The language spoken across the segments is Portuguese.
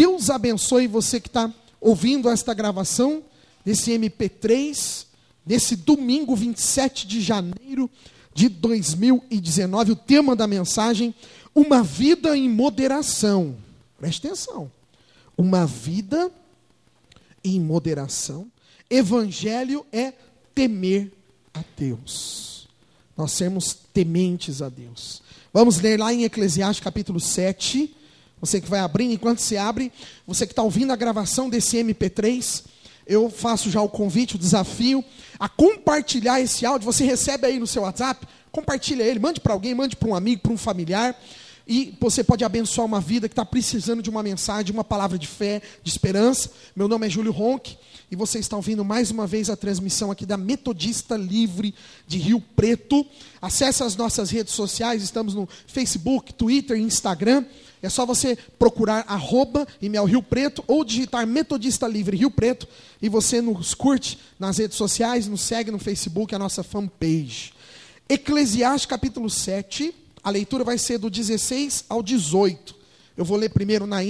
Deus abençoe você que está ouvindo esta gravação, desse MP3, nesse domingo 27 de janeiro de 2019. O tema da mensagem, uma vida em moderação. Preste atenção. Uma vida em moderação. Evangelho é temer a Deus. Nós sermos tementes a Deus. Vamos ler lá em Eclesiastes capítulo 7. Você que vai abrindo, enquanto você abre, você que está ouvindo a gravação desse MP3, eu faço já o convite, o desafio, a compartilhar esse áudio. Você recebe aí no seu WhatsApp, compartilha ele, mande para alguém, mande para um amigo, para um familiar. E você pode abençoar uma vida que está precisando de uma mensagem, de uma palavra de fé, de esperança. Meu nome é Júlio Ronck e você está ouvindo mais uma vez a transmissão aqui da Metodista Livre de Rio Preto. Acesse as nossas redes sociais, estamos no Facebook, Twitter e Instagram. É só você procurar @IMEL Rio Preto ou digitar Metodista Livre Rio Preto e você nos curte nas redes sociais, nos segue no Facebook, a nossa fanpage. Eclesiastes capítulo 7, a leitura vai ser do 16 ao 18. Eu vou ler primeiro na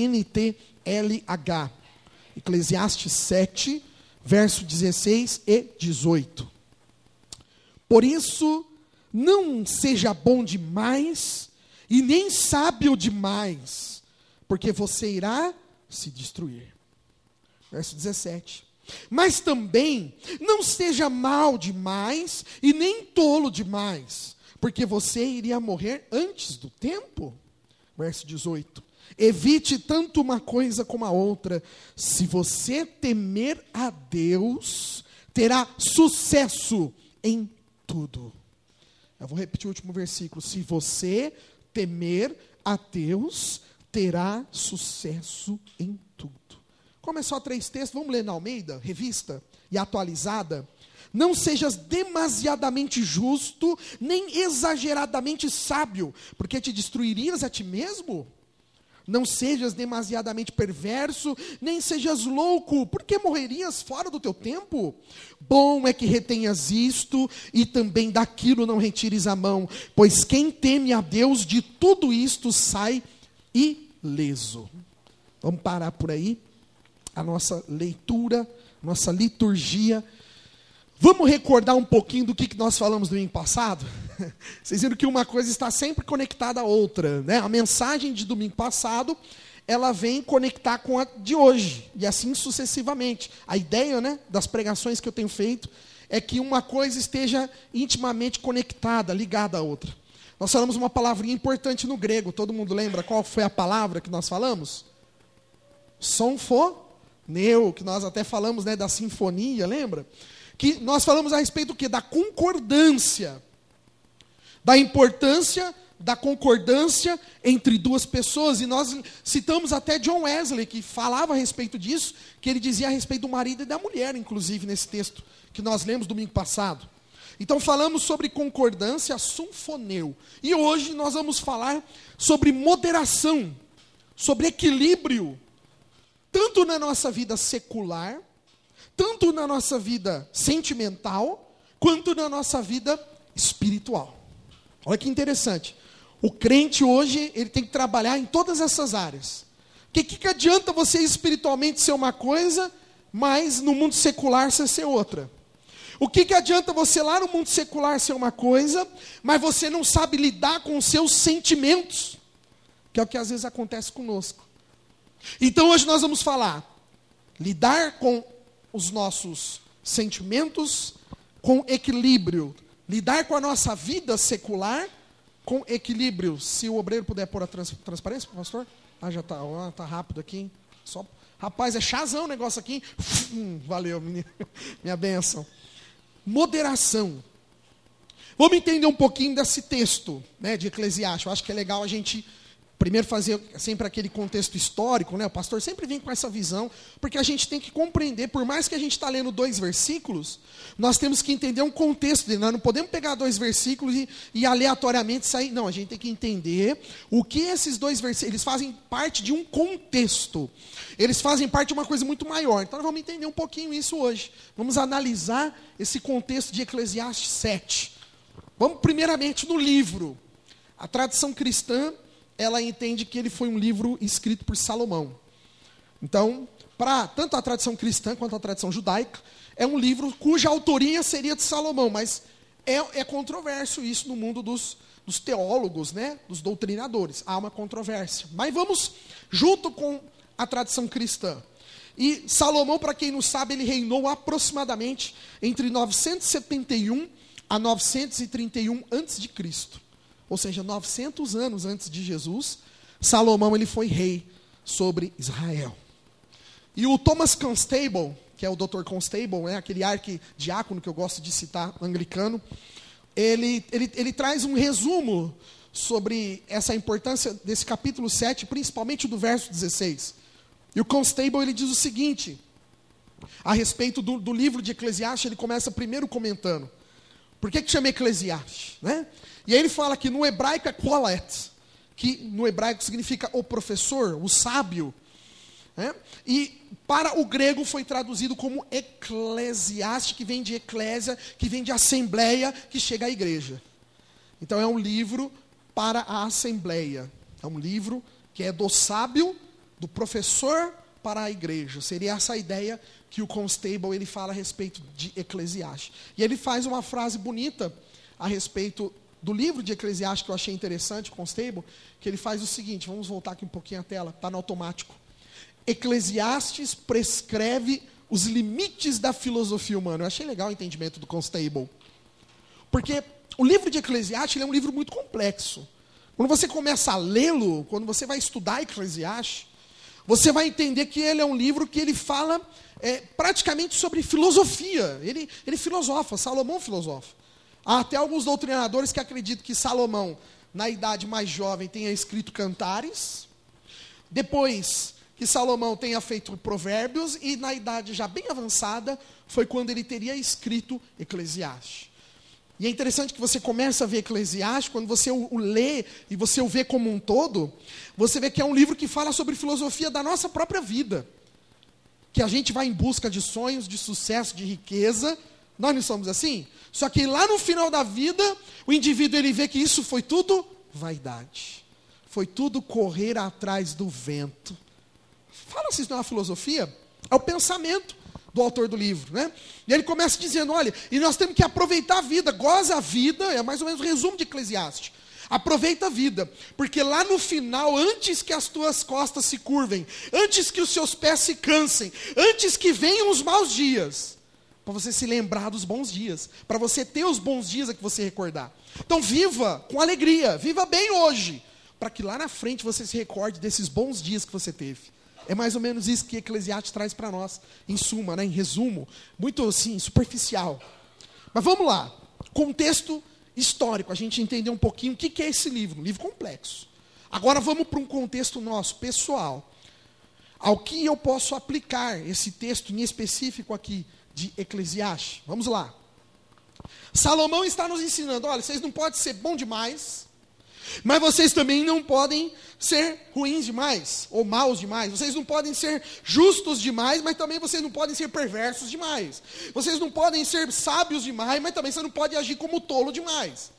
NTLH. Eclesiastes 7, verso 16 e 18. Por isso, não seja bom demais e nem sábio demais, porque você irá se destruir. Verso 17. Mas também não seja mau demais e nem tolo demais, porque você iria morrer antes do tempo. Verso 18. Evite tanto uma coisa como a outra. Se você temer a Deus, terá sucesso em tudo. Eu vou repetir o último versículo. Se você temer a Deus, terá sucesso em tudo. Como é só 3 textos, vamos ler na Almeida, revista e atualizada. Não sejas demasiadamente justo, nem exageradamente sábio, porque te destruirias a ti mesmo. Não sejas demasiadamente perverso, nem sejas louco, porque morrerias fora do teu tempo. Bom é que retenhas isto, e também daquilo não retires a mão, pois quem teme a Deus de tudo isto sai ileso. Vamos parar por aí, a nossa leitura, nossa liturgia. Vamos recordar um pouquinho do que nós falamos no domingo passado? Vocês viram que uma coisa está sempre conectada à outra, né? A mensagem de domingo passado, ela vem conectar com a de hoje, e assim sucessivamente. A ideia, né, das pregações que eu tenho feito é que uma coisa esteja intimamente conectada, ligada à outra. Nós falamos uma palavrinha importante no grego, todo mundo lembra qual foi a palavra que nós falamos? Sonfoneu, que nós até falamos, né, da sinfonia, lembra? Que nós falamos a respeito do quê? Da concordância. Da importância da concordância entre duas pessoas. E nós citamos até John Wesley, que falava a respeito disso, que ele dizia a respeito do marido e da mulher, inclusive, nesse texto que nós lemos domingo passado. Então falamos sobre concordância, sunfoneu. E hoje nós vamos falar sobre moderação, sobre equilíbrio, tanto na nossa vida secular, tanto na nossa vida sentimental, quanto na nossa vida espiritual. Olha que interessante. O crente hoje, ele tem que trabalhar em todas essas áreas. O que adianta você espiritualmente ser uma coisa, mas no mundo secular você ser outra? O que adianta você lá no mundo secular ser uma coisa, mas você não sabe lidar com os seus sentimentos? Que é o que às vezes acontece conosco. Então hoje nós vamos falar, lidar com os nossos sentimentos com equilíbrio. Lidar com a nossa vida secular com equilíbrio. Se o obreiro puder pôr a transparência, pastor? Já está, tá rápido aqui. Só, rapaz, é chazão o negócio aqui. Valeu, minha bênção. Moderação. Vamos entender um pouquinho desse texto, né, de Eclesiastes. Eu acho que é legal a gente primeiro fazer sempre aquele contexto histórico, né? O pastor sempre vem com essa visão, porque a gente tem que compreender, por mais que a gente está lendo 2 versículos, nós temos que entender um contexto dele. Nós não podemos pegar 2 versículos e aleatoriamente sair. Não, a gente tem que entender o que esses 2 versículos, eles fazem parte de um contexto. Eles fazem parte de uma coisa muito maior. Então nós vamos entender um pouquinho isso hoje. Vamos analisar esse contexto de Eclesiastes 7. Vamos primeiramente no livro. A tradição cristã, ela entende que ele foi um livro escrito por Salomão. Então, para tanto a tradição cristã quanto a tradição judaica, é um livro cuja autoria seria de Salomão, mas é controverso isso no mundo dos teólogos, né, dos doutrinadores. Há uma controvérsia. Mas vamos junto com a tradição cristã. E Salomão, para quem não sabe, ele reinou aproximadamente entre 971 a 931 a.C. Ou seja, 900 anos antes de Jesus, Salomão ele foi rei sobre Israel. E o Thomas Constable, que é o Dr. Constable, né, aquele arquidiácono que eu gosto de citar, anglicano, ele traz um resumo sobre essa importância desse capítulo 7, principalmente do verso 16. E o Constable ele diz o seguinte, a respeito do livro de Eclesiastes, ele começa primeiro comentando. Por que chama Eclesiastes? Né? E aí ele fala que no hebraico é Qolet, que no hebraico significa o professor, o sábio. Né? E para o grego foi traduzido como Eclesiastes, que vem de eclésia, que vem de assembleia, que chega à igreja. Então é um livro para a assembleia. É um livro que é do sábio, do professor para a igreja. Seria essa a ideia que o Constable ele fala a respeito de Eclesiastes. E ele faz uma frase bonita a respeito do livro de Eclesiastes, que eu achei interessante, Constable, que ele faz o seguinte, vamos voltar aqui um pouquinho a tela, está no automático. Eclesiastes prescreve os limites da filosofia humana. Eu achei legal o entendimento do Constable. Porque o livro de Eclesiastes ele é um livro muito complexo. Quando você começa a lê-lo, quando você vai estudar Eclesiastes, você vai entender que ele é um livro que ele fala praticamente sobre filosofia. Ele filosofa, Salomão filosofa. Há até alguns doutrinadores que acreditam que Salomão, na idade mais jovem, tenha escrito Cantares. Depois que Salomão tenha feito Provérbios, e na idade já bem avançada, foi quando ele teria escrito Eclesiastes. E é interessante que você começa a ver Eclesiastes, quando você o lê e você o vê como um todo, você vê que é um livro que fala sobre filosofia da nossa própria vida. Que a gente vai em busca de sonhos, de sucesso, de riqueza. Nós não somos assim? Só que lá no final da vida, o indivíduo ele vê que isso foi tudo vaidade. Foi tudo correr atrás do vento. Fala se isso não é uma filosofia? É o pensamento do autor do livro, né? E ele começa dizendo, olha, e nós temos que aproveitar a vida, goza a vida, é mais ou menos o resumo de Eclesiastes. Aproveita a vida, porque lá no final, antes que as tuas costas se curvem, antes que os seus pés se cansem, antes que venham os maus dias, para você se lembrar dos bons dias, para você ter os bons dias a que você recordar. Então viva com alegria, viva bem hoje, para que lá na frente você se recorde desses bons dias que você teve. É mais ou menos isso que Eclesiastes traz para nós, em suma, né, em resumo, muito assim, superficial. Mas vamos lá, contexto histórico, a gente entender um pouquinho o que é esse livro, um livro complexo. Agora vamos para um contexto nosso, pessoal. Ao que eu posso aplicar esse texto em específico aqui de Eclesiastes? Vamos lá. Salomão está nos ensinando, olha, vocês não podem ser bom demais, mas vocês também não podem ser ruins demais, ou maus demais. Vocês não podem ser justos demais, mas também vocês não podem ser perversos demais. Vocês não podem ser sábios demais, mas também você não pode agir como tolo demais.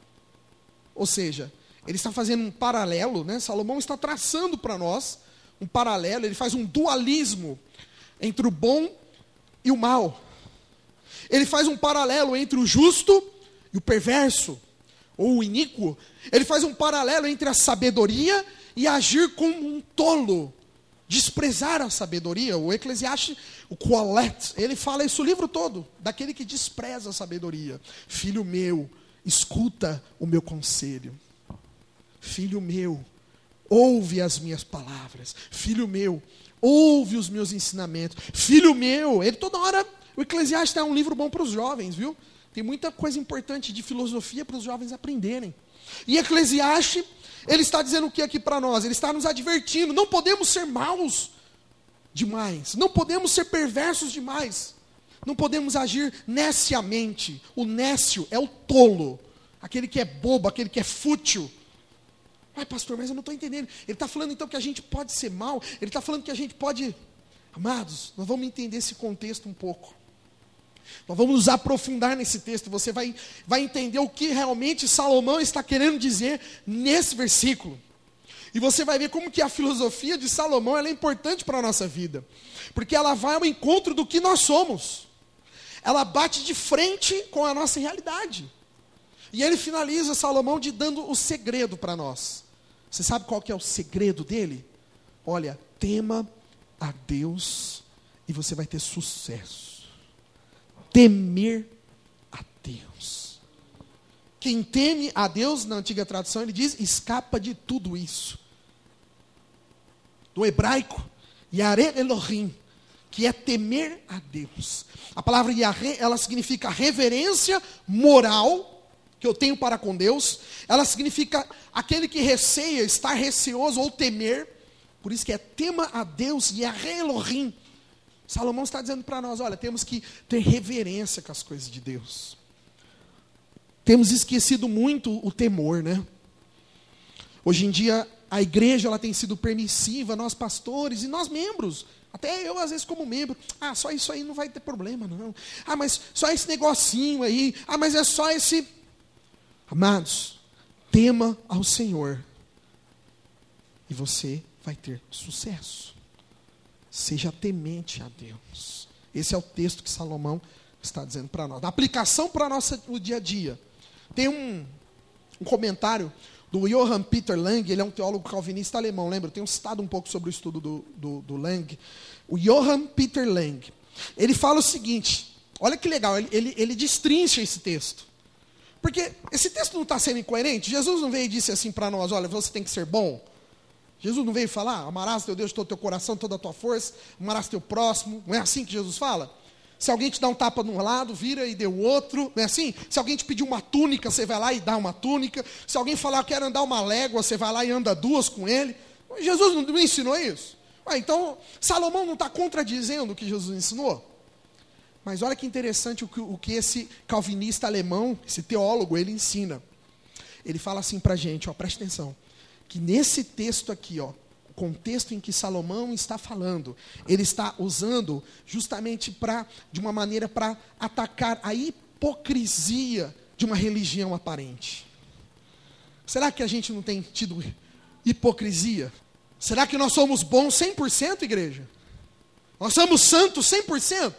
Ou seja, ele está fazendo um paralelo, né? Salomão está traçando para nós um paralelo, ele faz um dualismo entre o bom e o mal. Ele faz um paralelo entre o justo e o perverso, ou o iníquo. Ele faz um paralelo entre a sabedoria e agir como um tolo, desprezar a sabedoria. O Eclesiastes, o Qolet, ele fala isso o livro todo, daquele que despreza a sabedoria. Filho meu, escuta o meu conselho. Filho meu, ouve as minhas palavras. Filho meu, ouve os meus ensinamentos. Filho meu, ele toda hora, o Eclesiastes é um livro bom para os jovens, viu? Tem muita coisa importante de filosofia para os jovens aprenderem. E Eclesiastes, ele está dizendo o que aqui para nós? Ele está nos advertindo, não podemos ser maus demais, não podemos ser perversos demais, não podemos agir neciamente. O nécio é o tolo, aquele que é bobo, aquele que é fútil. Ai, pastor, mas eu não estou entendendo. Ele está falando então que a gente pode ser mau, ele está falando que a gente pode... Amados, nós vamos entender esse contexto um pouco. Nós vamos nos aprofundar nesse texto, você vai entender o que realmente Salomão está querendo dizer nesse versículo. E você vai ver como que a filosofia de Salomão ela é importante para a nossa vida. Porque ela vai ao encontro do que nós somos. Ela bate de frente com a nossa realidade. E ele finaliza Salomão dando o segredo para nós. Você sabe qual que é o segredo dele? Olha, tema a Deus e você vai ter sucesso. Temer a Deus. Quem teme a Deus, na antiga tradução, ele diz, escapa de tudo isso. Do hebraico, Yareh Elohim, que é temer a Deus. A palavra Yareh, ela significa reverência moral, que eu tenho para com Deus. Ela significa aquele que receia, estar receoso ou temer. Por isso que é tema a Deus, Yareh Elohim. Salomão está dizendo para nós, olha, temos que ter reverência com as coisas de Deus. Temos esquecido muito o temor, né? Hoje em dia, a igreja ela tem sido permissiva, nós pastores e nós membros. Até eu, às vezes, como membro. Ah, só isso aí não vai ter problema, não. Ah, mas só esse negocinho aí. Ah, mas é só esse... Amados, tema ao Senhor. E você vai ter sucesso. Seja temente a Deus. Esse é o texto que Salomão está dizendo para nós. A aplicação para o dia a dia. Tem um comentário do Johann Peter Lang, ele é um teólogo calvinista alemão, lembra? Eu tenho citado um pouco sobre o estudo do Lang. O Johann Peter Lang, ele fala o seguinte, olha que legal, ele destrincha esse texto. Porque esse texto não está sendo incoerente? Jesus não veio e disse assim para nós, olha, você tem que ser bom. Jesus não veio falar, amarás teu Deus de todo o teu coração, toda a tua força, amarás teu próximo. Não é assim que Jesus fala? Se alguém te dá um tapa de um lado, vira e dê o outro, não é assim? Se alguém te pedir uma túnica, você vai lá e dá uma túnica. Se alguém falar, eu quero andar uma légua, você vai lá e anda duas com ele. Jesus não ensinou isso? Então, Salomão não está contradizendo o que Jesus ensinou? Mas olha que interessante o que esse calvinista alemão, esse teólogo, ele ensina. Ele fala assim para a gente, ó, preste atenção, que nesse texto aqui, ó, o contexto em que Salomão está falando, ele está usando justamente de uma maneira para atacar a hipocrisia de uma religião aparente. Será que a gente não tem tido hipocrisia? Será que nós somos bons 100%, igreja? Nós somos santos 100%?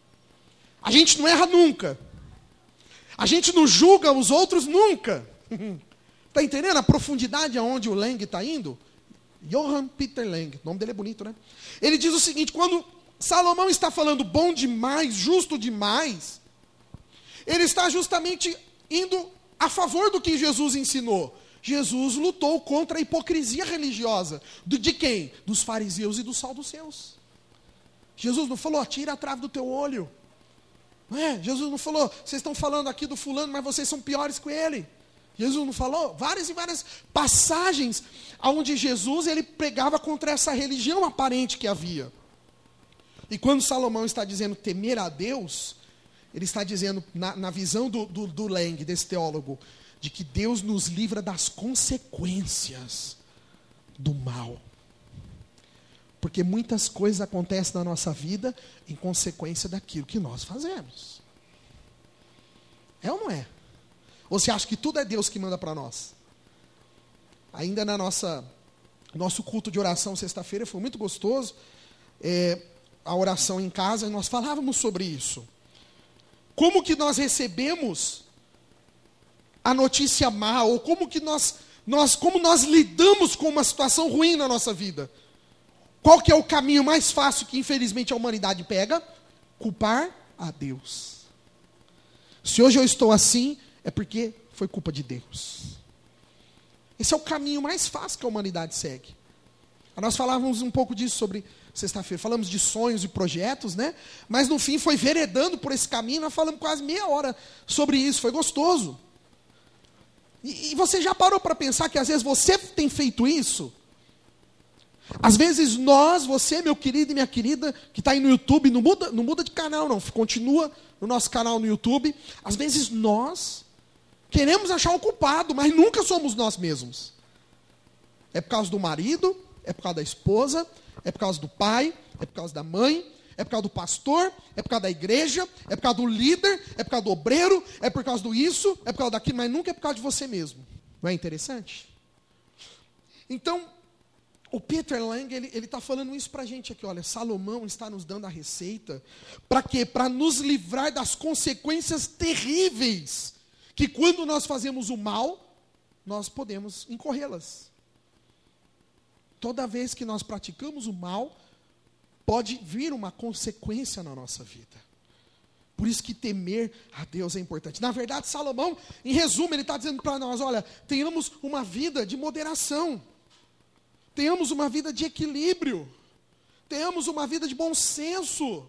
A gente não erra nunca. A gente não julga os outros nunca. Está entendendo a profundidade aonde o Lang está indo? Johann Peter Lang, o nome dele é bonito, né? Ele diz o seguinte, quando Salomão está falando bom demais, justo demais, ele está justamente indo a favor do que Jesus ensinou. Jesus lutou contra a hipocrisia religiosa. De quem? Dos fariseus e dos saduceus. Jesus não falou, tira a trave do teu olho. Não é? Jesus não falou, vocês estão falando aqui do fulano, mas vocês são piores que ele. Jesus não falou? Várias e várias passagens onde Jesus ele pregava contra essa religião aparente que havia. E quando Salomão está dizendo temer a Deus, ele está dizendo, na visão do Lang, desse teólogo, de que Deus nos livra das consequências do mal. Porque muitas coisas acontecem na nossa vida em consequência daquilo que nós fazemos. É ou não é? Ou você acha que tudo é Deus que manda para nós? Ainda nosso culto de oração sexta-feira foi muito gostoso. A oração em casa, nós falávamos sobre isso. Como que nós recebemos a notícia má, ou como nós lidamos com uma situação ruim na nossa vida? Qual que é o caminho mais fácil que infelizmente a humanidade pega? Culpar a Deus. Se hoje eu estou assim, é porque foi culpa de Deus. Esse é o caminho mais fácil que a humanidade segue. Nós falávamos um pouco disso sobre sexta-feira. Falamos de sonhos e projetos, né? Mas no fim foi veredando por esse caminho. Nós falamos quase meia hora sobre isso. Foi gostoso. E você já parou para pensar que às vezes você tem feito isso? Às vezes você, meu querido e minha querida, que está aí no YouTube, não muda de canal não, continua no nosso canal no YouTube. Às vezes nós queremos achar um culpado, mas nunca somos nós mesmos. É por causa do marido, é por causa da esposa, é por causa do pai, é por causa da mãe, é por causa do pastor, é por causa da igreja, é por causa do líder, é por causa do obreiro, é por causa do isso, é por causa daquilo, mas nunca é por causa de você mesmo. Não é interessante? Então, O Peter Lang, ele está falando isso para a gente aqui, olha, Salomão está nos dando a receita, para quê? Para nos livrar das consequências terríveis, que quando nós fazemos o mal, nós podemos incorrê-las. Toda vez que nós praticamos o mal, pode vir uma consequência na nossa vida. Por isso que temer a Deus é importante. Na verdade, Salomão, em resumo, ele está dizendo para nós, olha, tenhamos uma vida de moderação. Tenhamos uma vida de equilíbrio. Tenhamos uma vida de bom senso.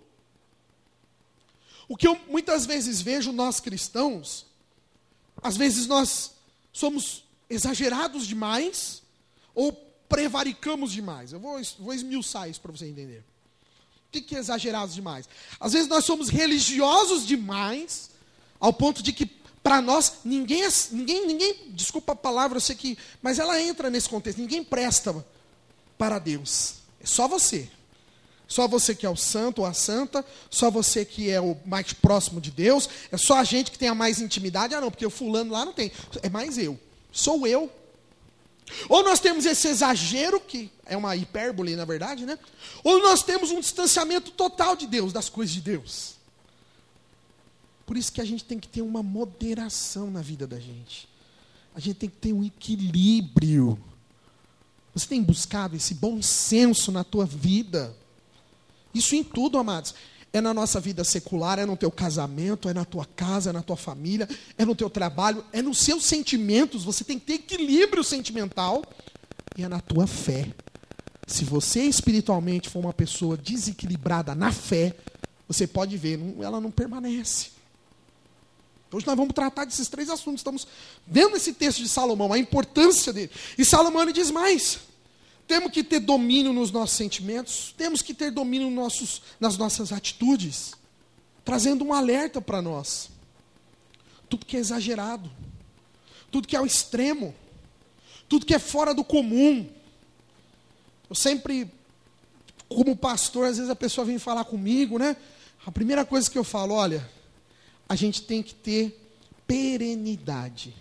O que eu muitas vezes vejo nós cristãos, às vezes nós somos exagerados demais ou prevaricamos demais. Eu vou esmiuçar isso para você entender. O que é exagerados demais? Às vezes nós somos religiosos demais, ao ponto de que para nós ninguém, desculpa a palavra, eu sei que, mas ela entra nesse contexto, ninguém presta para Deus. É só você. Só você que é o santo ou a santa, só você que é o mais próximo de Deus, é só a gente que tem a mais intimidade. Ah não, porque o fulano lá não tem. É mais eu. Sou eu. Ou nós temos esse exagero, que é uma hipérbole na verdade, né? Ou nós temos um distanciamento total de Deus, das coisas de Deus. Por isso que a gente tem que ter uma moderação na vida da gente. A gente tem que ter um equilíbrio. Você tem buscado esse bom senso na tua vida? Isso em tudo, amados. É na nossa vida secular, é no teu casamento, é na tua casa, é na tua família, é no teu trabalho, é nos seus sentimentos. Você tem que ter equilíbrio sentimental. E é na tua fé. Se você espiritualmente for uma pessoa desequilibrada na fé, você pode ver, ela não permanece. Hoje nós vamos tratar desses 3 assuntos. Estamos vendo esse texto de Salomão, a importância dele. E Salomão ele diz mais. Temos que ter domínio nos nossos sentimentos, temos que ter domínio nas nossas atitudes, trazendo um alerta para nós. Tudo que é exagerado, tudo que é ao extremo, tudo que é fora do comum. Eu sempre, como pastor, às vezes a pessoa vem falar comigo, né? A primeira coisa que eu falo, olha, a gente tem que ter perenidade.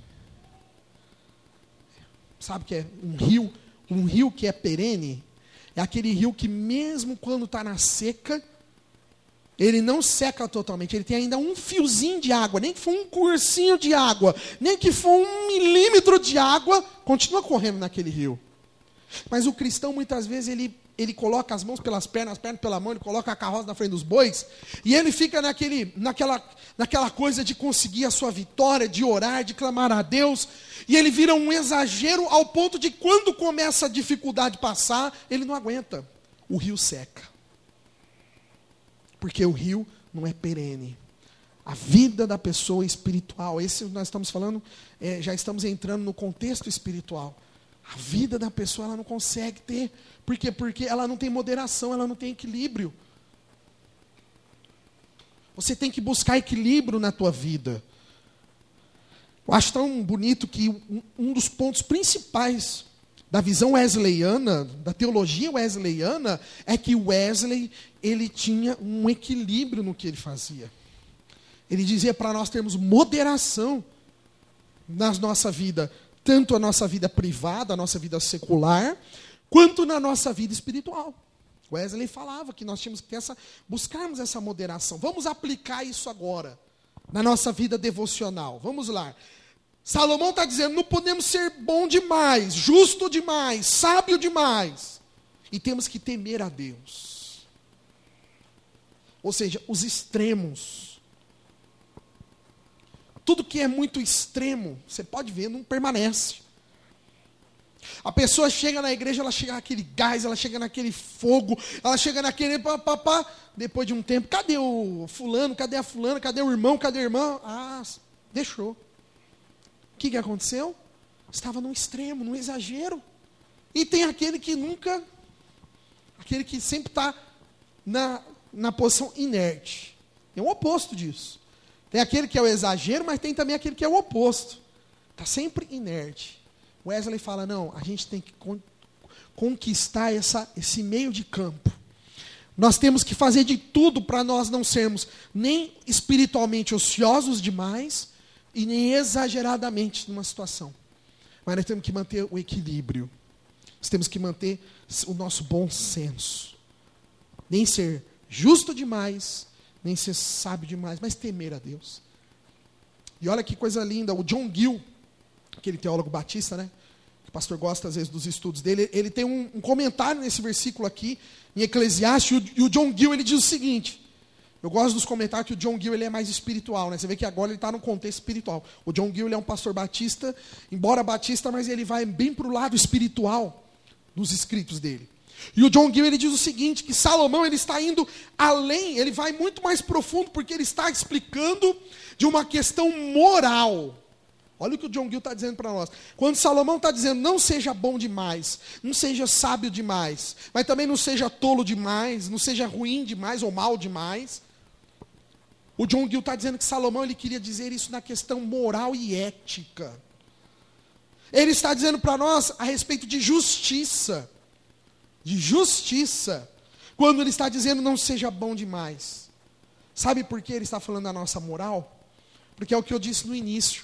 Sabe o que é um rio? Um rio que é perene, é aquele rio que mesmo quando está na seca, ele não seca totalmente, ele tem ainda um fiozinho de água, nem que for um cursinho de água, nem que for 1 milímetro de água, continua correndo naquele rio. Mas o cristão muitas vezes ele coloca as mãos pelas pernas, as pernas pela mão, ele coloca a carroça na frente dos bois, e ele fica naquela coisa de conseguir a sua vitória, de orar, de clamar a Deus, e ele vira um exagero ao ponto de quando começa a dificuldade passar, ele não aguenta. O rio seca. Porque o rio não é perene. A vida da pessoa espiritual, esse nós estamos falando, já estamos entrando no contexto espiritual. A vida da pessoa ela não consegue ter. Por quê? Porque ela não tem moderação, ela não tem equilíbrio. Você tem que buscar equilíbrio na tua vida. Eu acho tão bonito que um dos pontos principais da visão wesleyana, da teologia wesleyana, é que Wesley, ele tinha um equilíbrio no que ele fazia. Ele dizia para nós termos moderação na nossa vida, tanto a nossa vida privada, a nossa vida secular, quanto na nossa vida espiritual. Wesley falava que nós tínhamos que ter buscarmos essa moderação. Vamos aplicar isso agora, na nossa vida devocional. Vamos lá. Salomão está dizendo, não podemos ser bom demais, justo demais, sábio demais. E temos que temer a Deus. Ou seja, os extremos. Tudo que é muito extremo, você pode ver, não permanece. A pessoa chega na igreja, ela chega naquele gás, ela chega naquele fogo, ela chega naquele papapá. Depois de um tempo, cadê o fulano, cadê a fulana, cadê o irmão, cadê a irmã? Ah, deixou. O que aconteceu? Estava num extremo, num exagero. E tem aquele que nunca, aquele que sempre está na posição inerte. É o oposto disso. Tem aquele que é o exagero, mas tem também aquele que é o oposto. Está sempre inerte. Wesley fala, não, a gente tem que conquistar esse meio de campo. Nós temos que fazer de tudo para nós não sermos nem espiritualmente ociosos demais e nem exageradamente numa situação. Mas nós temos que manter o equilíbrio. Nós temos que manter o nosso bom senso. Nem ser justo demais, nem ser sábio demais, mas temer a Deus. E olha que coisa linda, o John Gill, aquele teólogo batista, né? O pastor gosta às vezes dos estudos dele, ele tem um comentário nesse versículo aqui, em Eclesiastes, e o John Gill ele diz o seguinte, eu gosto dos comentários que o John Gill ele é mais espiritual, né? Você vê que agora ele está no contexto espiritual. O John Gill ele é um pastor batista, embora batista, mas ele vai bem para o lado espiritual dos escritos dele. E o John Gill ele diz o seguinte, que Salomão ele está indo além, ele vai muito mais profundo, porque ele está explicando de uma questão moral. Olha o que o John Gill está dizendo para nós. Quando Salomão está dizendo, não seja bom demais, não seja sábio demais, mas também não seja tolo demais, não seja ruim demais ou mal demais. O John Gill está dizendo que Salomão ele queria dizer isso na questão moral e ética. Ele está dizendo para nós a respeito de justiça. De justiça. Quando ele está dizendo não seja bom demais. Sabe por que ele está falando da nossa moral? Porque é o que eu disse no início.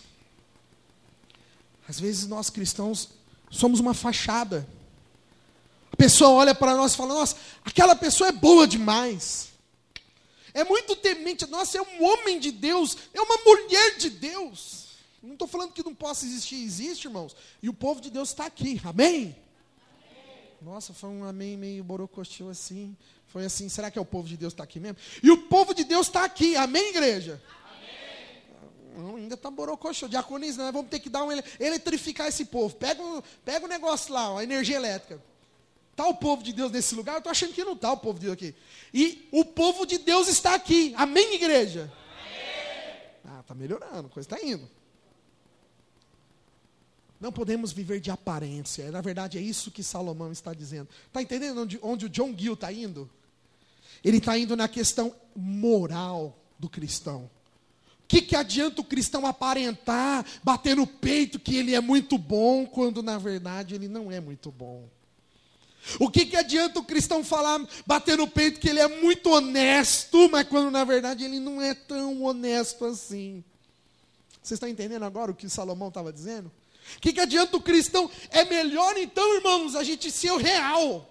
Às vezes nós cristãos somos uma fachada. A pessoa olha para nós e fala, nossa, aquela pessoa é boa demais. É muito temente, nossa, é um homem de Deus, é uma mulher de Deus. Não estou falando que não possa existir, existe, irmãos. E o povo de Deus está aqui, amém? Nossa, foi um amém meio borocochô assim. Foi assim, será que é o povo de Deus que está aqui mesmo? E o povo de Deus está aqui, amém, igreja? Não, ainda está borocochô. Diaconis, nós vamos ter que eletrificar esse povo. Pega o negócio lá, ó, a energia elétrica. Está o povo de Deus nesse lugar? Eu estou achando que não está o povo de Deus aqui. E o povo de Deus está aqui. Amém, igreja? Amém. Está melhorando, a coisa está indo. Não podemos viver de aparência. Na verdade, é isso que Salomão está dizendo. Está entendendo onde o John Gill está indo? Ele está indo na questão moral do cristão. O que adianta o cristão aparentar, bater no peito que ele é muito bom, quando na verdade ele não é muito bom? O que adianta o cristão falar, bater no peito que ele é muito honesto, mas quando na verdade ele não é tão honesto assim? Vocês estão entendendo agora o que Salomão estava dizendo? O que adianta o cristão? É melhor então, irmãos, a gente ser o real.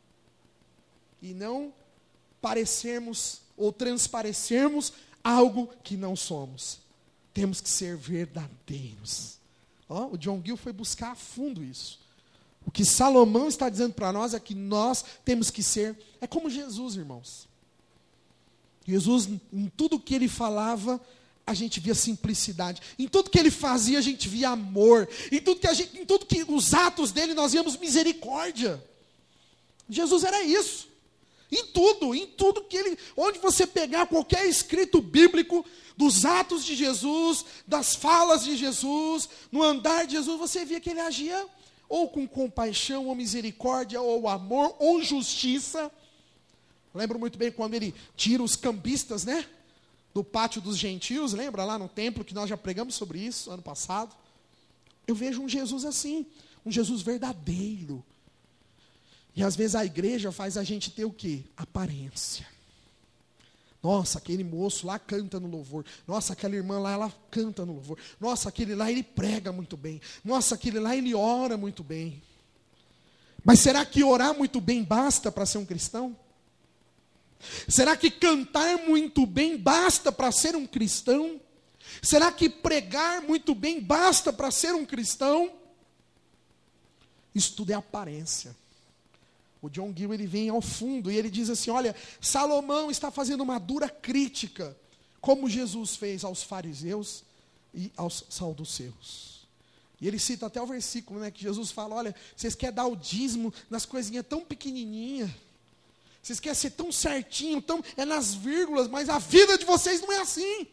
E não parecermos ou transparecermos algo que não somos. Temos que ser verdadeiros. O John Gill foi buscar a fundo isso. O que Salomão está dizendo para nós é que nós temos que ser, é como Jesus, irmãos. Jesus, em tudo que ele falava, a gente via simplicidade. Em tudo que ele fazia, a gente via amor. Em tudo que os atos dele, nós víamos misericórdia. Jesus era isso. Em tudo que ele, onde você pegar qualquer escrito bíblico, dos atos de Jesus, das falas de Jesus, no andar de Jesus, você via que ele agia ou com compaixão, ou misericórdia, ou amor, ou justiça. Lembro muito bem quando ele tira os cambistas, né? Do pátio dos gentios, lembra lá no templo, que nós já pregamos sobre isso, ano passado. Eu vejo um Jesus assim, um Jesus verdadeiro. E às vezes a igreja faz a gente ter o quê? Aparência. Nossa, aquele moço lá canta no louvor. Nossa, aquela irmã lá, ela canta no louvor. Nossa, aquele lá, ele prega muito bem. Nossa, aquele lá, ele ora muito bem. Mas será que orar muito bem basta para ser um cristão? Será que cantar muito bem basta para ser um cristão? Será que pregar muito bem basta para ser um cristão? Isso tudo é aparência. O John Gill ele vem ao fundo e ele diz assim, olha, Salomão está fazendo uma dura crítica, como Jesus fez aos fariseus e aos saduceus. E ele cita até o versículo, né, que Jesus fala, olha, vocês querem dar o dízimo nas coisinhas tão pequenininhas, vocês querem ser tão certinho, é nas vírgulas, mas a vida de vocês não é assim.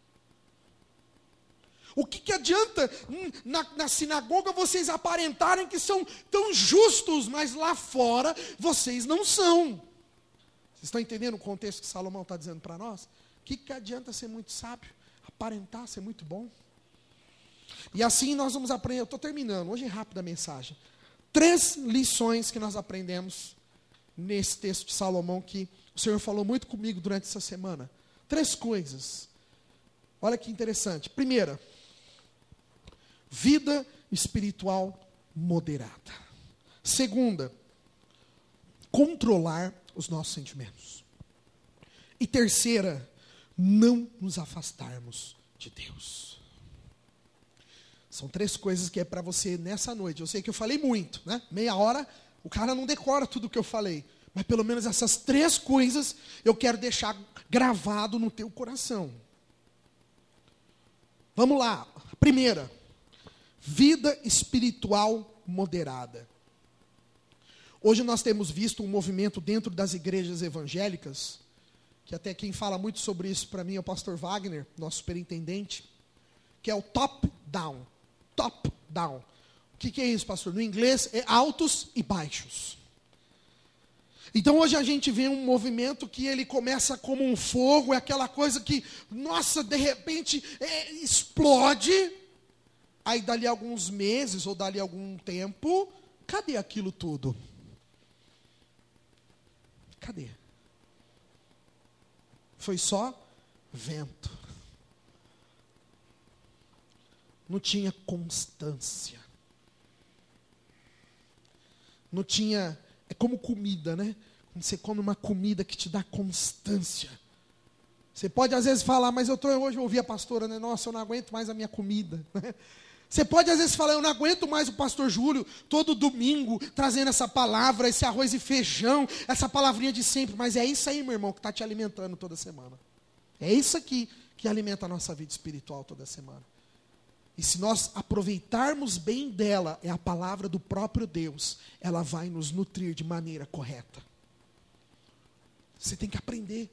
O que adianta na sinagoga vocês aparentarem que são tão justos, mas lá fora vocês não são? Vocês estão entendendo o contexto que Salomão está dizendo para nós? O que adianta ser muito sábio, aparentar ser muito bom? E assim nós vamos aprender, eu estou terminando, hoje é rápida a mensagem. 3 lições que nós aprendemos nesse texto de Salomão, que o Senhor falou muito comigo durante essa semana. 3 coisas. Olha que interessante. Primeira, vida espiritual moderada. Segunda, controlar os nossos sentimentos. E terceira, não nos afastarmos de Deus. São 3 coisas que é para você nessa noite. Eu sei que eu falei muito, né? Meia hora, o cara não decora tudo o que eu falei. Mas pelo menos essas 3 coisas eu quero deixar gravado no teu coração. Vamos lá. Primeira, vida espiritual moderada. Hoje nós temos visto um movimento dentro das igrejas evangélicas, que até quem fala muito sobre isso para mim é o pastor Wagner, nosso superintendente, que é o top-down. Top-down. O que é isso, pastor? No inglês é altos e baixos. Então hoje a gente vê um movimento que ele começa como um fogo, é aquela coisa que, nossa, de repente explode, aí dali alguns meses ou dali algum tempo, cadê aquilo tudo? Cadê? Foi só vento. Não tinha constância. Não tinha... É como comida, né? Quando você come uma comida que te dá constância. Você pode às vezes falar, mas hoje eu ouvi a pastora, né? Nossa, eu não aguento mais a minha comida. Você pode às vezes falar, eu não aguento mais o pastor Júlio, todo domingo, trazendo essa palavra, esse arroz e feijão, essa palavrinha de sempre. Mas é isso aí, meu irmão, que está te alimentando toda semana. É isso aqui que alimenta a nossa vida espiritual toda semana. E se nós aproveitarmos bem dela, é a palavra do próprio Deus, ela vai nos nutrir de maneira correta. Você tem que aprender.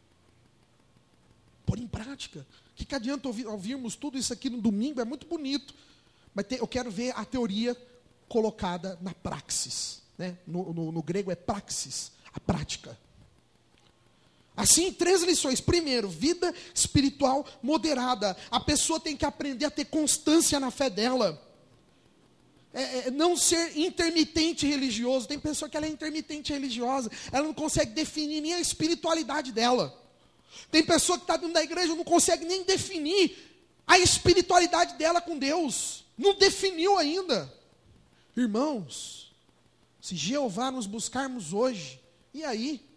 Pôr em prática. O que adianta ouvirmos tudo isso aqui no domingo? É muito bonito. Mas eu quero ver a teoria colocada na praxis. Né? No grego é praxis, a prática. Assim, 3 lições. Primeiro, vida espiritual moderada. A pessoa tem que aprender a ter constância na fé dela. Não ser intermitente religioso. Tem pessoa que ela é intermitente religiosa. Ela não consegue definir nem a espiritualidade dela. Tem pessoa que está dentro da igreja e não consegue nem definir a espiritualidade dela com Deus. Não definiu ainda. Irmãos, se Jeová nos buscarmos hoje, e aí?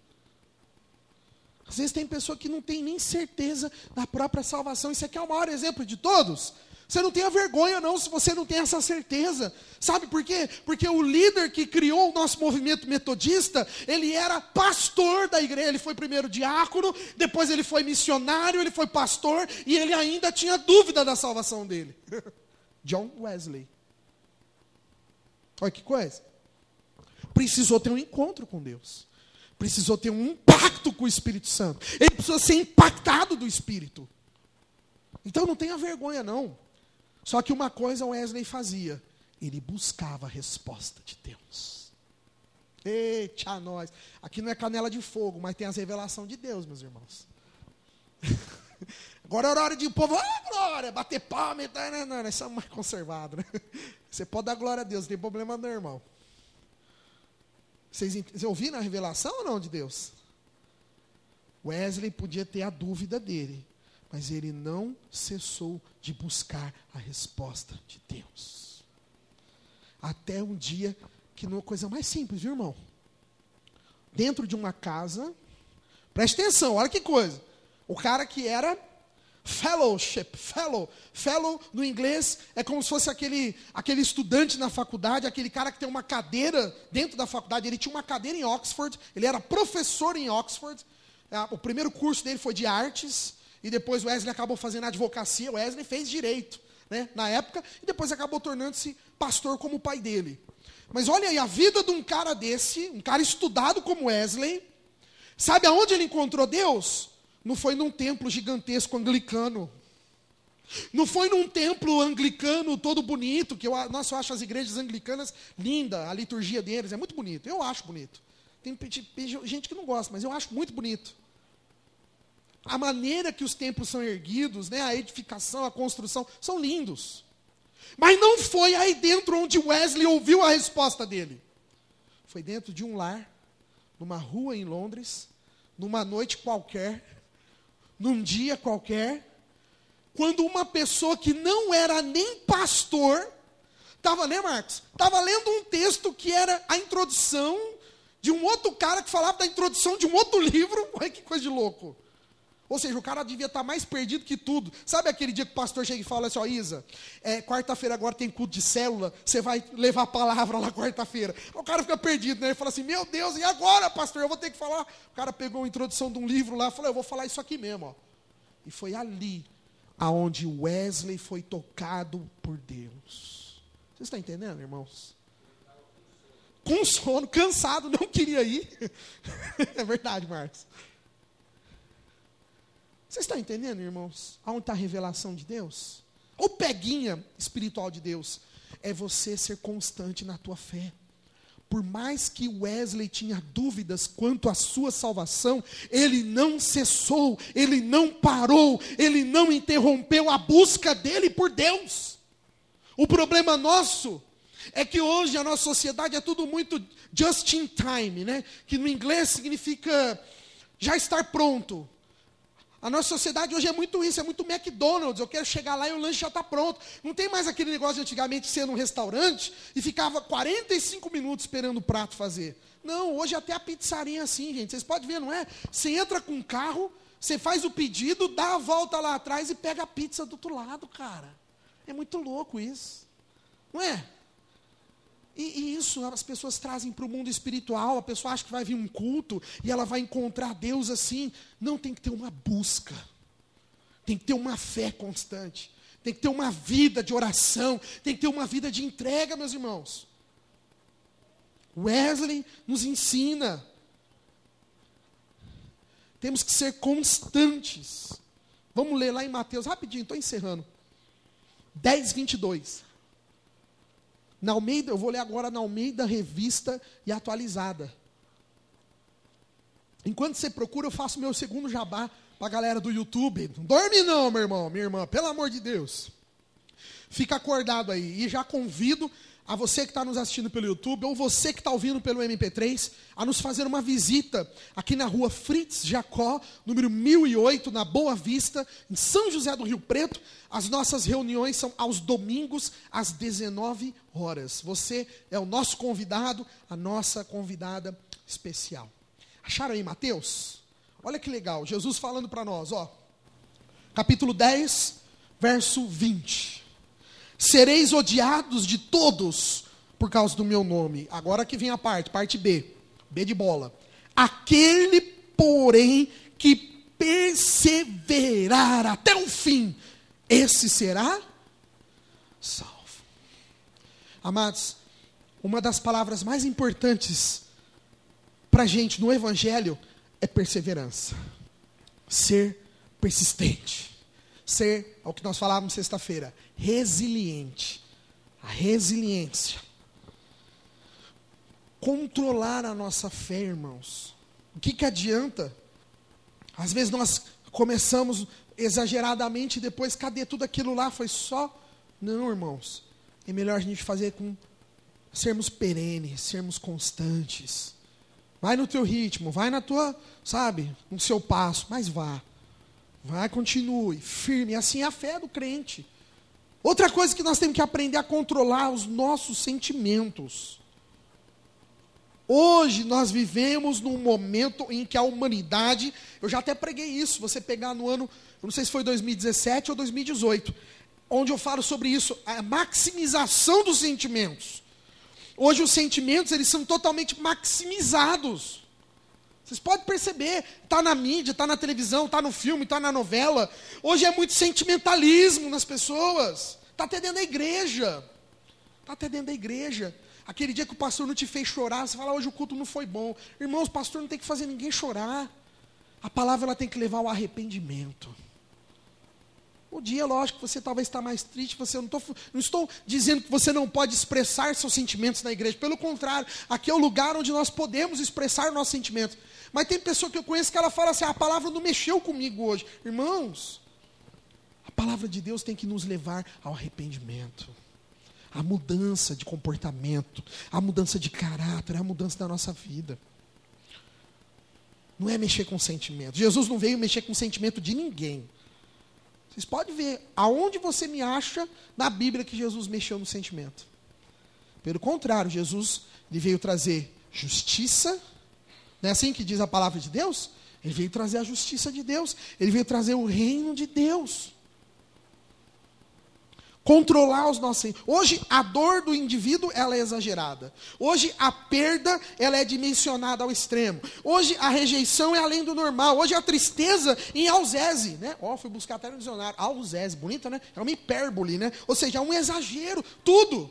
Às vezes tem pessoa que não tem nem certeza da própria salvação. Isso aqui é o maior exemplo de todos. Você não tenha vergonha não, se você não tem essa certeza. Sabe por quê? Porque o líder que criou o nosso movimento metodista, ele era pastor da igreja. Ele foi primeiro diácono, depois ele foi missionário, ele foi pastor, e ele ainda tinha dúvida da salvação dele. John Wesley. Olha que coisa. Precisou ter um encontro com Deus. Precisou ter um impacto com o Espírito Santo. Ele precisou ser impactado do Espírito. Então não tenha vergonha não. Só que uma coisa Wesley fazia. Ele buscava a resposta de Deus. Eita, nós. Aqui não é canela de fogo, mas tem as revelações de Deus, meus irmãos. Agora é hora de o povo, glória, bater palma. Não, nós somos mais conservados, né? Você pode dar glória a Deus, não tem problema não, irmão. Vocês ouviram a revelação ou não de Deus? Wesley podia ter a dúvida dele, mas ele não cessou de buscar a resposta de Deus. Até um dia, que não é coisa mais simples, viu, irmão? Dentro de uma casa, preste atenção, olha que coisa. O cara que era fellow no inglês é como se fosse aquele estudante na faculdade, aquele cara que tem uma cadeira dentro da faculdade. Ele tinha uma cadeira em Oxford, ele era professor em Oxford. O primeiro curso dele foi de artes, e depois Wesley acabou fazendo advocacia. Wesley fez direito, né, na época, e depois acabou tornando-se pastor como o pai dele. Mas olha aí, a vida de um cara desse, um cara estudado como Wesley, sabe aonde ele encontrou Deus? Não foi num templo gigantesco anglicano. Não foi num templo anglicano todo bonito, que eu acho as igrejas anglicanas lindas, a liturgia deles é muito bonito. Eu acho bonito. Tem gente que não gosta, mas eu acho muito bonito. A maneira que os templos são erguidos, né, a edificação, a construção, são lindos. Mas não foi aí dentro onde Wesley ouviu a resposta dele. Foi dentro de um lar, numa rua em Londres, numa noite qualquer, num dia qualquer, quando uma pessoa que não era nem pastor, Estava, né, Marcos? Estava lendo um texto que era a introdução de um outro cara que falava da introdução de um outro livro. Olha que coisa de louco. Ou seja, o cara devia estar mais perdido que tudo. Sabe aquele dia que o pastor chega e fala assim, ó, Isa, quarta-feira agora tem culto de célula, você vai levar a palavra lá quarta-feira. O cara fica perdido, né? Ele fala assim, meu Deus, e agora, pastor? Eu vou ter que falar. O cara pegou uma introdução de um livro lá e falou, eu vou falar isso aqui mesmo, ó. E foi ali aonde Wesley foi tocado por Deus. Vocês estão entendendo, irmãos? Com sono, cansado, não queria ir. É verdade, Marcos. Vocês estão entendendo, irmãos? Aonde está a revelação de Deus? Ou peguinha espiritual de Deus? É você ser constante na tua fé. Por mais que Wesley tinha dúvidas quanto à sua salvação, ele não cessou, ele não parou, ele não interrompeu a busca dele por Deus. O problema nosso é que hoje a nossa sociedade é tudo muito just in time, né? Que no inglês significa já estar pronto. A nossa sociedade hoje é muito isso, é muito McDonald's. Eu quero chegar lá e o lanche já está pronto. Não tem mais aquele negócio de antigamente ser num restaurante e ficava 45 minutos esperando o prato fazer. Não, hoje até a pizzaria é assim, gente. Vocês podem ver, não é? Você entra com um carro, você faz o pedido, dá a volta lá atrás e pega a pizza do outro lado, cara. É muito louco isso. Não é? E isso as pessoas trazem para o mundo espiritual. A pessoa acha que vai vir um culto e ela vai encontrar Deus assim. Não, tem que ter uma busca. Tem que ter uma fé constante. Tem que ter uma vida de oração. Tem que ter uma vida de entrega, meus irmãos. Wesley nos ensina. Temos que ser constantes. Vamos ler lá em Mateus, rapidinho, estou encerrando. 10:22. Na Almeida, eu vou ler agora na Almeida Revista e Atualizada. Enquanto você procura, eu faço meu segundo jabá para a galera do YouTube. Não dorme não, meu irmão, minha irmã, pelo amor de Deus. Fica acordado aí. E já convido a você que está nos assistindo pelo YouTube, ou você que está ouvindo pelo MP3, a nos fazer uma visita aqui na rua Fritz Jacó, número 1008, na Boa Vista, em São José do Rio Preto. As nossas reuniões são aos domingos, às 19 horas. Você é o nosso convidado, a nossa convidada especial. Acharam aí, Mateus? Olha que legal, Jesus falando para nós, ó. Capítulo 10, verso 20. Sereis odiados de todos por causa do meu nome. Agora que vem a parte B. B de bola. Aquele, porém, que perseverar até o fim, esse será salvo. Amados, uma das palavras mais importantes para a gente no Evangelho é perseverança. Ser persistente. Ser, é o que nós falávamos sexta-feira, resiliente. A resiliência. Controlar a nossa fé, irmãos. O que adianta? Às vezes nós começamos exageradamente e depois, cadê tudo aquilo lá? Foi só... Não, irmãos. É melhor a gente fazer com... sermos perenes, sermos constantes. Vai no teu ritmo, vai na tua, sabe, no seu passo, mas vá. Vai, continue, firme. Assim é a fé do crente. Outra coisa que nós temos que aprender a controlar os nossos sentimentos. Hoje nós vivemos num momento em que a humanidade, eu já até preguei isso, você pegar no ano, eu não sei se foi 2017 ou 2018, onde eu falo sobre isso, a maximização dos sentimentos. Hoje os sentimentos, eles são totalmente maximizados. Vocês podem perceber, está na mídia, está na televisão, está no filme, está na novela. Hoje é muito sentimentalismo nas pessoas. Está até dentro da igreja. Está até dentro da igreja. Aquele dia que o pastor não te fez chorar, você fala, hoje o culto não foi bom. Irmãos, o pastor não tem que fazer ninguém chorar. A palavra ela tem que levar ao arrependimento. O dia, lógico, você talvez está mais triste, não estou dizendo que você não pode expressar seus sentimentos na igreja. Pelo contrário, aqui é o lugar onde nós podemos expressar nossos sentimentos. Mas tem pessoa que eu conheço que ela fala assim, a palavra não mexeu comigo hoje. Irmãos, a palavra de Deus tem que nos levar ao arrependimento. A mudança de comportamento, a mudança de caráter, a mudança da nossa vida. Não é mexer com sentimento. Jesus não veio mexer com o sentimento de ninguém. Vocês podem ver, aonde você me acha na Bíblia que Jesus mexeu no sentimento. Pelo contrário, Jesus ele veio trazer justiça. Não é assim que diz a palavra de Deus? Ele veio trazer a justiça de Deus. Ele veio trazer o reino de Deus. Controlar os nossos... Hoje, a dor do indivíduo, ela é exagerada. Hoje, a perda, ela é dimensionada ao extremo. Hoje, a rejeição é além do normal. Hoje, a tristeza em ausese, né? Fui buscar até no dicionário. Ausese, bonita, né? É uma hipérbole, né? Ou seja, é um exagero, tudo.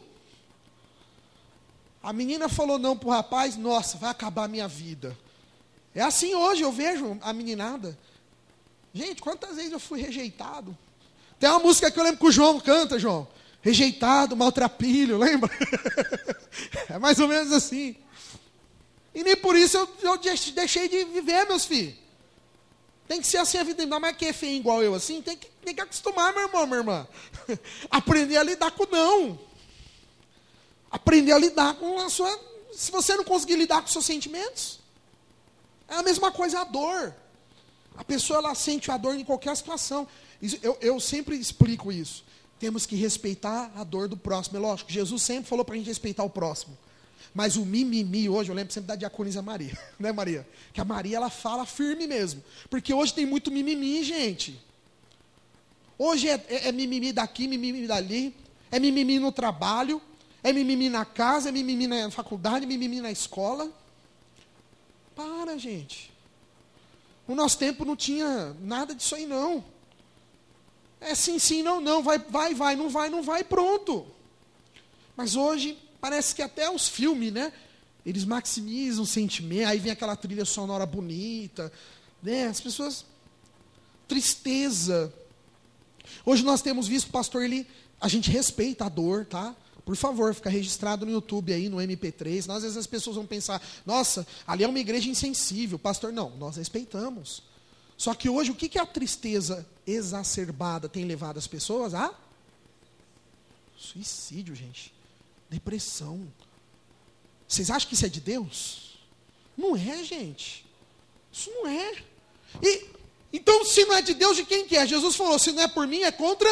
A menina falou não pro rapaz, nossa, vai acabar a minha vida. É assim hoje, eu vejo a meninada. Gente, quantas vezes eu fui rejeitado? Tem uma música que eu lembro que o João canta, João. Rejeitado, maltrapilho, lembra? É mais ou menos assim. E nem por isso eu deixei de viver, meus filhos. Tem que ser assim a vida. Ainda mais que é feio igual eu assim, tem que acostumar, meu irmão, minha irmã. Aprender a lidar com o não. Aprender a lidar com a sua... Se você não conseguir lidar com os seus sentimentos, é a mesma coisa a dor. A pessoa, ela sente a dor em qualquer situação. Eu sempre explico isso. Temos que respeitar a dor do próximo. É lógico, Jesus sempre falou para a gente respeitar o próximo. Mas o mimimi hoje, eu lembro sempre da diaconisa Maria. Né, Maria? Que a Maria, ela fala firme mesmo. Porque hoje tem muito mimimi, gente. Hoje é mimimi daqui, mimimi dali. É mimimi no trabalho. É mimimi na casa, é mimimi na faculdade, é mimimi na escola. Para, gente. No nosso tempo não tinha nada disso aí, não. É sim, sim, não, não, vai, não vai, pronto. Mas hoje, parece que até os filmes, né? Eles maximizam o sentimento, aí vem aquela trilha sonora bonita, né? As pessoas... Tristeza. Hoje nós temos visto o pastor, a gente respeita a dor, tá? Por favor, fica registrado no YouTube aí, no MP3. Às vezes as pessoas vão pensar, nossa, ali é uma igreja insensível. Pastor, não, nós respeitamos. Só que hoje, o que a tristeza exacerbada tem levado as pessoas a? Suicídio, gente. Depressão. Vocês acham que isso é de Deus? Não é, gente. Isso não é. Então, se não é de Deus, de quem que é? Jesus falou, se não é por mim, é contra...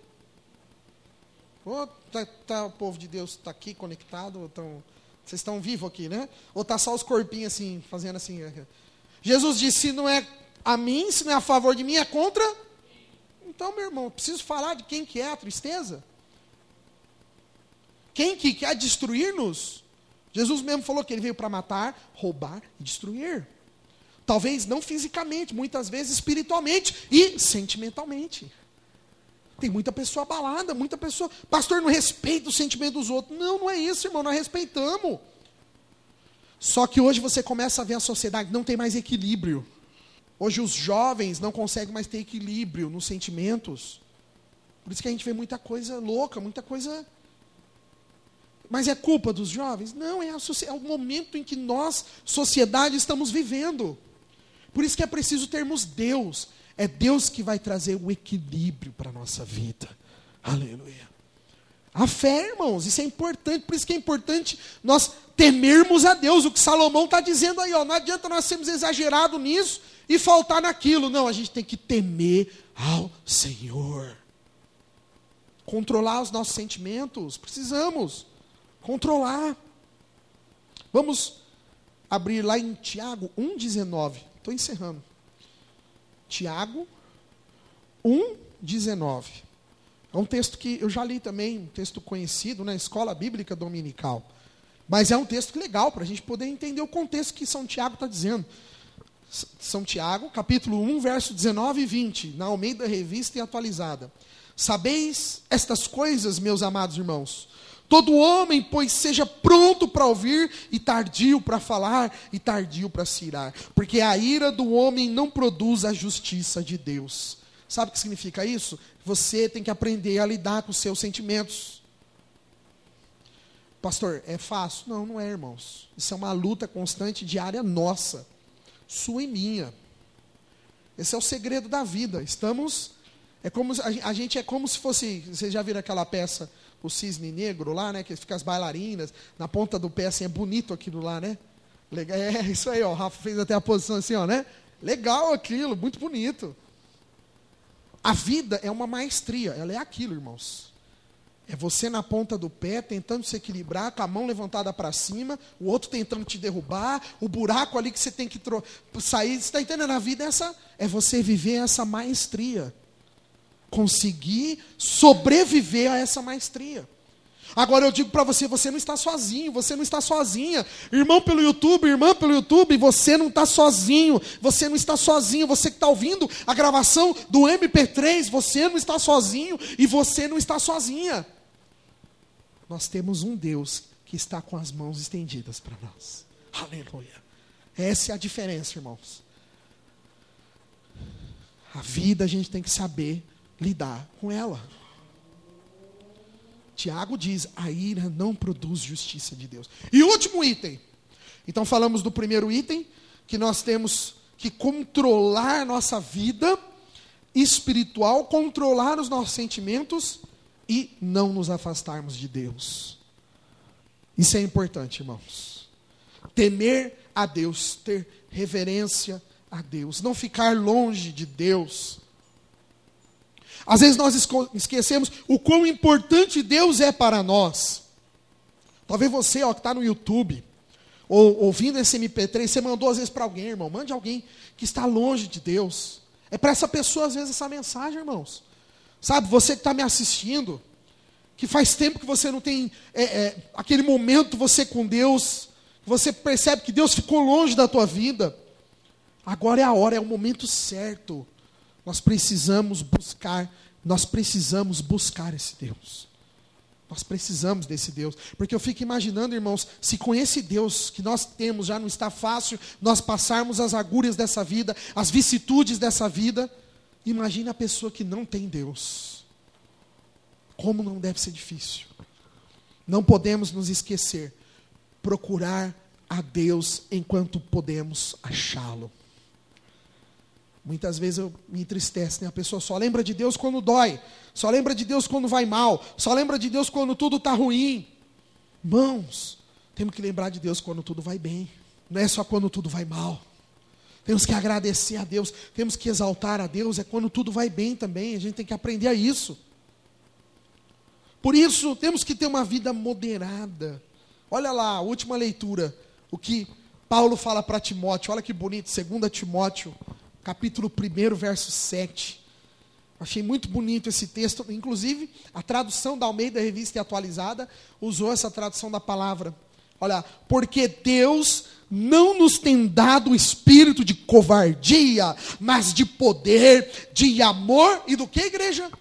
o povo de Deus está aqui conectado, vocês estão vivos aqui, né? Ou está só os corpinhos assim, fazendo assim. Jesus disse, se não é a mim, se não é a favor de mim, é contra... Então, meu irmão, preciso falar de quem que é a tristeza? Quem que quer destruir-nos? Jesus mesmo falou que ele veio para matar, roubar e destruir. Talvez não fisicamente, muitas vezes espiritualmente e sentimentalmente. Tem muita pessoa abalada, muita pessoa... Pastor, não respeita o sentimento dos outros. Não é isso, irmão, nós respeitamos. Só que hoje você começa a ver a sociedade, não tem mais equilíbrio. Hoje os jovens não conseguem mais ter equilíbrio nos sentimentos. Por isso que a gente vê muita coisa louca, muita coisa... Mas é culpa dos jovens? Não, é o momento em que nós, sociedade, estamos vivendo. Por isso que é preciso termos Deus. É Deus que vai trazer o equilíbrio para a nossa vida. Aleluia. A fé, irmãos, isso é importante. Por isso que é importante nós temermos a Deus. O que Salomão está dizendo aí, não adianta nós sermos exagerados nisso e faltar naquilo. Não, a gente tem que temer ao Senhor. Controlar os nossos sentimentos. Precisamos controlar. Vamos abrir lá em Tiago 1,19. Estou encerrando. Tiago 1,19. É um texto que eu já li também, um texto conhecido na escola bíblica dominical. Mas é um texto legal para a gente poder entender o contexto que São Tiago está dizendo. São Tiago, capítulo 1, verso 19 e 20, na Almeida Revista e Atualizada. Sabeis estas coisas, meus amados irmãos? Todo homem, pois, seja pronto para ouvir e tardio para falar e tardio para se irar. Porque a ira do homem não produz a justiça de Deus. Sabe o que significa isso? Você tem que aprender a lidar com os seus sentimentos. Pastor, é fácil? Não, não é, irmãos. Isso é uma luta constante, diária nossa. Sua e minha. Esse é o segredo da vida. A gente é como se fosse... Vocês já viram aquela peça... O cisne negro lá, né? Que fica as bailarinas, na ponta do pé, assim, é bonito aquilo lá, né? Legal, é isso aí, ó. O Rafa fez até a posição assim, ó, né? Legal aquilo, muito bonito. A vida é uma maestria, ela é aquilo, irmãos. É você na ponta do pé, tentando se equilibrar, com a mão levantada para cima, o outro tentando te derrubar, o buraco ali que você tem que sair. Você está entendendo? A vida é você viver essa maestria. Conseguir sobreviver a essa maestria. Agora eu digo para você, você não está sozinho, você não está sozinha. Irmão pelo YouTube, irmã pelo YouTube, você não está sozinho, você não está sozinho. Você que está ouvindo a gravação do MP3, você não está sozinho e você não está sozinha. Nós temos um Deus que está com as mãos estendidas para nós. Aleluia. Essa é a diferença, irmãos. A vida a gente tem que saber lidar com ela. Tiago diz, a ira não produz justiça de Deus. E o último item. Então falamos do primeiro item, que nós temos que controlar nossa vida espiritual, controlar os nossos sentimentos e não nos afastarmos de Deus. Isso é importante, irmãos. Temer a Deus, ter reverência a Deus, não ficar longe de Deus. Às vezes nós esquecemos o quão importante Deus é para nós. Talvez você, que está no YouTube, ou ouvindo esse MP3, você mandou às vezes para alguém, irmão. Mande alguém que está longe de Deus. É para essa pessoa, às vezes, essa mensagem, irmãos. Sabe, você que está me assistindo, que faz tempo que você não tem aquele momento, você com Deus, você percebe que Deus ficou longe da tua vida. Agora é a hora, é o momento certo. Nós precisamos buscar esse Deus. Nós precisamos desse Deus. Porque eu fico imaginando, irmãos, se com esse Deus que nós temos já não está fácil nós passarmos as agúrias dessa vida, as vicissitudes dessa vida, imagine a pessoa que não tem Deus. Como não deve ser difícil. Não podemos nos esquecer. Procurar a Deus enquanto podemos achá-lo. Muitas vezes eu me entristece, né? A pessoa só lembra de Deus quando dói, só lembra de Deus quando vai mal, só lembra de Deus quando tudo está ruim. Irmãos, temos que lembrar de Deus quando tudo vai bem, não é só quando tudo vai mal. Temos que agradecer a Deus, temos que exaltar a Deus, é quando tudo vai bem também, a gente tem que aprender a isso. Por isso, temos que ter uma vida moderada. Olha lá, a última leitura, o que Paulo fala para Timóteo, olha que bonito, 2 Timóteo, capítulo 1, verso 7. Achei muito bonito esse texto. Inclusive, a tradução da Almeida Revista e Atualizada usou essa tradução da palavra. Olha, porque Deus não nos tem dado o espírito de covardia, mas de poder, de amor e do que, igreja?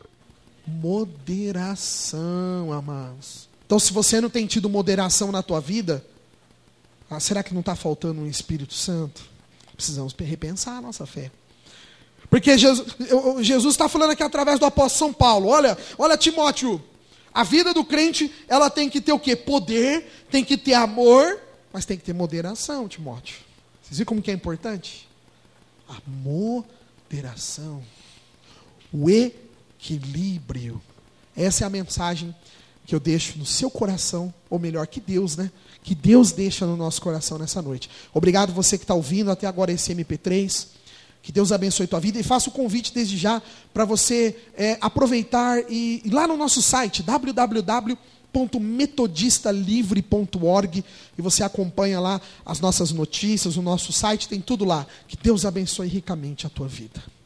Moderação, amados. Então, se você não tem tido moderação na tua vida, será que não está faltando um Espírito Santo? Precisamos repensar a nossa fé. Porque Jesus está falando aqui através do apóstolo São Paulo. Olha Timóteo, a vida do crente, ela tem que ter o quê? Poder, tem que ter amor, mas tem que ter moderação, Timóteo. Vocês viram como que é importante? A moderação. O equilíbrio. Essa é a mensagem que eu deixo no seu coração, ou melhor, que Deus, né? Que Deus deixa no nosso coração nessa noite. Obrigado você que está ouvindo até agora esse MP3. Que Deus abençoe tua vida. E faço o convite desde já para você aproveitar e ir lá no nosso site, www.metodistalivre.org, e você acompanha lá as nossas notícias, o nosso site, tem tudo lá. Que Deus abençoe ricamente a tua vida.